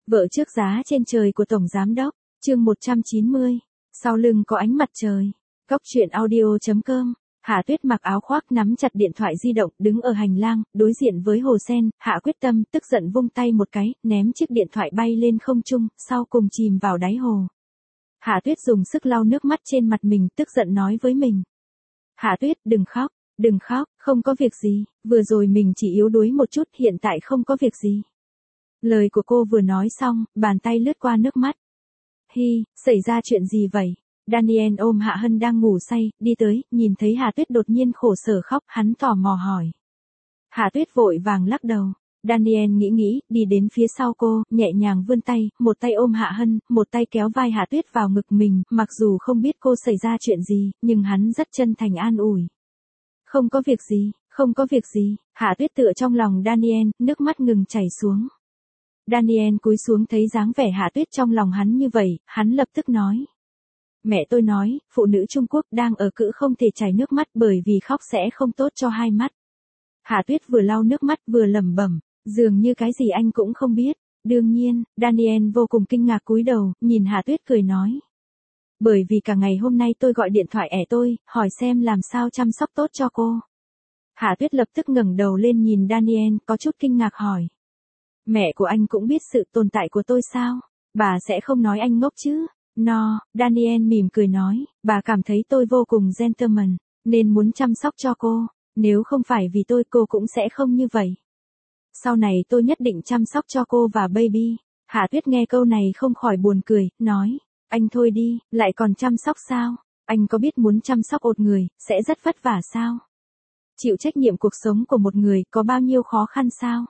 Vợ trước giá trên trời của Tổng Giám Đốc, chương 190. Sau lưng có ánh mặt trời. Góc truyện audio.com. Hạ Tuyết mặc áo khoác nắm chặt điện thoại di động, đứng ở hành lang, đối diện với hồ sen, Hạ quyết tâm, tức giận vung tay một cái, ném chiếc điện thoại bay lên không trung, sau cùng chìm vào đáy hồ. Hạ Tuyết dùng sức lau nước mắt trên mặt mình, tức giận nói với mình. Hạ Tuyết, đừng khóc, không có việc gì, vừa rồi mình chỉ yếu đuối một chút, hiện tại không có việc gì. Lời của cô vừa nói xong, bàn tay lướt qua nước mắt. Xảy ra chuyện gì vậy? Daniel ôm Hạ Hân đang ngủ say, đi tới, nhìn thấy Hạ Tuyết đột nhiên khổ sở khóc, hắn tò mò hỏi. Hạ Tuyết vội vàng lắc đầu. Daniel nghĩ, đi đến phía sau cô, nhẹ nhàng vươn tay, một tay ôm Hạ Hân, một tay kéo vai Hạ Tuyết vào ngực mình, mặc dù không biết cô xảy ra chuyện gì, nhưng hắn rất chân thành an ủi. Không có việc gì, Hạ Tuyết tựa trong lòng Daniel, nước mắt ngừng chảy xuống. Daniel cúi xuống thấy dáng vẻ Hạ Tuyết trong lòng hắn như vậy, hắn lập tức nói. Mẹ tôi nói, phụ nữ Trung Quốc đang ở cữ không thể chảy nước mắt bởi vì khóc sẽ không tốt cho hai mắt. Hạ Tuyết vừa lau nước mắt vừa lẩm bẩm, dường như cái gì anh cũng không biết. Đương nhiên, Daniel vô cùng kinh ngạc cúi đầu, nhìn Hạ Tuyết cười nói. Bởi vì cả ngày hôm nay tôi gọi điện thoại tôi, hỏi xem làm sao chăm sóc tốt cho cô. Hạ Tuyết lập tức ngẩng đầu lên nhìn Daniel, có chút kinh ngạc hỏi. Mẹ của anh cũng biết sự tồn tại của tôi sao? Bà sẽ không nói anh ngốc chứ? Daniel mỉm cười nói, bà cảm thấy tôi vô cùng gentleman, nên muốn chăm sóc cho cô. Nếu không phải vì tôi cô cũng sẽ không như vậy. Sau này tôi nhất định chăm sóc cho cô và baby. Hạ Tuyết nghe câu này không khỏi buồn cười, nói. Anh thôi đi, lại còn chăm sóc sao? Anh có biết muốn chăm sóc một người, sẽ rất vất vả sao? Chịu trách nhiệm cuộc sống của một người có bao nhiêu khó khăn sao?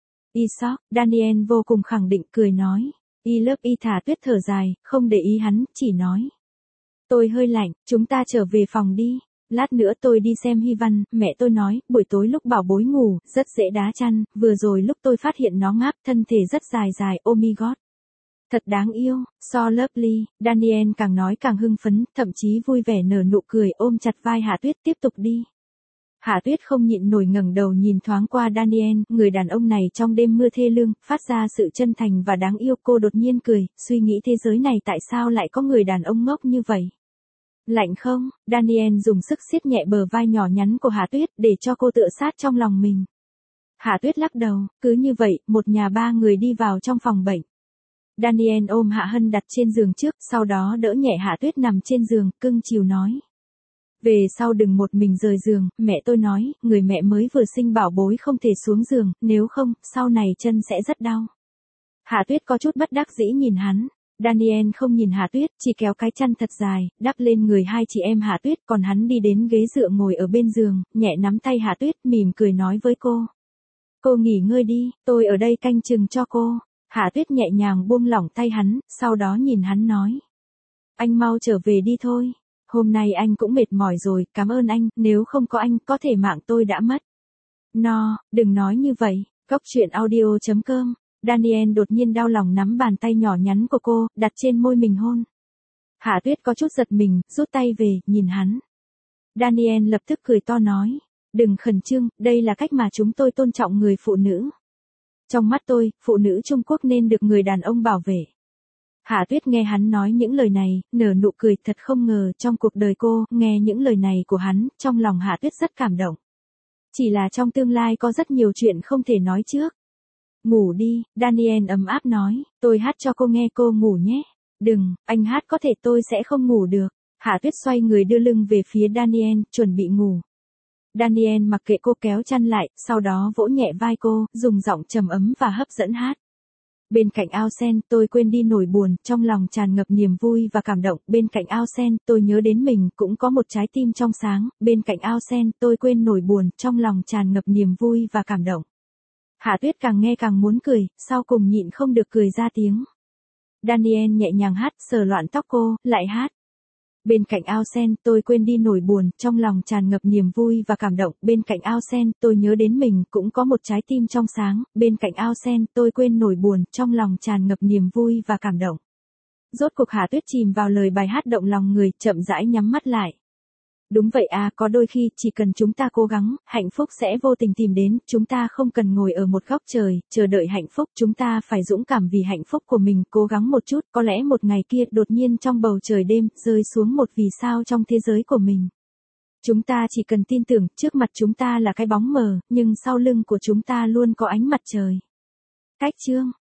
Daniel vô cùng khẳng định cười nói. Thả Tuyết thở dài, không để ý hắn, chỉ nói. Tôi hơi lạnh, chúng ta trở về phòng đi. Lát nữa tôi đi xem Hy Văn, mẹ tôi nói, buổi tối lúc bảo bối ngủ, rất dễ đá chăn, vừa rồi lúc tôi phát hiện nó ngáp, thân thể rất dài, oh my god. Thật đáng yêu, so lovely, Daniel càng nói càng hưng phấn, thậm chí vui vẻ nở nụ cười ôm chặt vai Hạ Tuyết tiếp tục đi. Hạ Tuyết không nhịn nổi ngẩng đầu nhìn thoáng qua Daniel, người đàn ông này trong đêm mưa thê lương, phát ra sự chân thành và đáng yêu. Cô đột nhiên cười, suy nghĩ thế giới này tại sao lại có người đàn ông ngốc như vậy. Lạnh không? Daniel dùng sức siết nhẹ bờ vai nhỏ nhắn của Hạ Tuyết để cho cô tựa sát trong lòng mình. Hạ Tuyết lắc đầu, cứ như vậy, một nhà ba người đi vào trong phòng bệnh. Daniel ôm Hạ Hân đặt trên giường trước, sau đó đỡ nhẹ Hạ Tuyết nằm trên giường, cưng chiều nói. Về sau đừng một mình rời giường, mẹ tôi nói, người mẹ mới vừa sinh bảo bối không thể xuống giường, nếu không, sau này chân sẽ rất đau. Hạ Tuyết có chút bất đắc dĩ nhìn hắn. Daniel không nhìn Hạ Tuyết, chỉ kéo cái chăn thật dài, đắp lên người hai chị em Hạ Tuyết, còn hắn đi đến ghế dựa ngồi ở bên giường, nhẹ nắm tay Hạ Tuyết, mỉm cười nói với cô. Cô nghỉ ngơi đi, tôi ở đây canh chừng cho cô. Hạ Tuyết nhẹ nhàng buông lỏng tay hắn, sau đó nhìn hắn nói. Anh mau trở về đi thôi. Hôm nay anh cũng mệt mỏi rồi, cảm ơn anh, nếu không có anh, có thể mạng tôi đã mất. Đừng nói như vậy, góc truyện audio.com. Daniel đột nhiên đau lòng nắm bàn tay nhỏ nhắn của cô, đặt trên môi mình hôn. Hạ Tuyết có chút giật mình, rút tay về, nhìn hắn. Daniel lập tức cười to nói. Đừng khẩn trương, đây là cách mà chúng tôi tôn trọng người phụ nữ. Trong mắt tôi, phụ nữ Trung Quốc nên được người đàn ông bảo vệ. Hạ Tuyết nghe hắn nói những lời này, nở nụ cười, thật không ngờ trong cuộc đời cô, nghe những lời này của hắn, trong lòng Hạ Tuyết rất cảm động. Chỉ là trong tương lai có rất nhiều chuyện không thể nói trước. Ngủ đi, Daniel ấm áp nói, tôi hát cho cô nghe, cô ngủ nhé. Đừng, anh hát có thể tôi sẽ không ngủ được. Hạ Tuyết xoay người đưa lưng về phía Daniel, chuẩn bị ngủ. Daniel mặc kệ cô kéo chăn lại, sau đó vỗ nhẹ vai cô, dùng giọng trầm ấm và hấp dẫn hát. Bên cạnh ao sen, tôi quên đi nỗi buồn, trong lòng tràn ngập niềm vui và cảm động. Bên cạnh ao sen, tôi nhớ đến mình, cũng có một trái tim trong sáng. Bên cạnh ao sen, tôi quên nỗi buồn, trong lòng tràn ngập niềm vui và cảm động. Hạ Tuyết càng nghe càng muốn cười, sau cùng nhịn không được cười ra tiếng. Daniel nhẹ nhàng hát, sờ loạn tóc cô, lại hát. Bên cạnh ao sen, tôi quên đi nỗi buồn, trong lòng tràn ngập niềm vui và cảm động. Bên cạnh ao sen, tôi nhớ đến mình, cũng có một trái tim trong sáng. Bên cạnh ao sen, tôi quên nỗi buồn, trong lòng tràn ngập niềm vui và cảm động. Rốt cuộc Hạ Tuyết chìm vào lời bài hát động lòng người, chậm rãi nhắm mắt lại. Đúng vậy à, có đôi khi, chỉ cần chúng ta cố gắng, hạnh phúc sẽ vô tình tìm đến, chúng ta không cần ngồi ở một góc trời, chờ đợi hạnh phúc, chúng ta phải dũng cảm vì hạnh phúc của mình, cố gắng một chút, có lẽ một ngày kia, đột nhiên trong bầu trời đêm, rơi xuống một vì sao trong thế giới của mình. Chúng ta chỉ cần tin tưởng, trước mặt chúng ta là cái bóng mờ, nhưng sau lưng của chúng ta luôn có ánh mặt trời. Cách chương